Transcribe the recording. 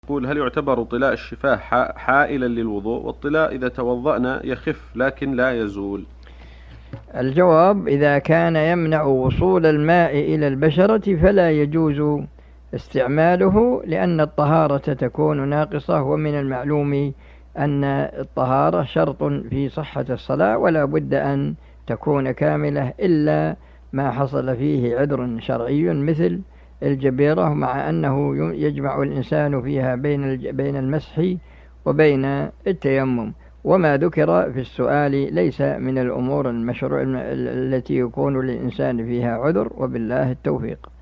يقول: هل يعتبر طلاء الشفاه حائلا للوضوء؟ والطلاء إذا توضأنا يخف لكن لا يزول. الجواب: إذا كان يمنع وصول الماء إلى البشرة فلا يجوز استعماله، لأن الطهارة تكون ناقصة، ومن المعلوم أن الطهارة شرط في صحة الصلاة، ولا بد أن تكون كاملة إلا ما حصل فيه عذر شرعي مثل الجبيرة، مع أنه يجمع الإنسان فيها بين المسح وبين التيمم. وما ذكر في السؤال ليس من الأمور المشروع التي يكون للإنسان فيها عذر، وبالله التوفيق.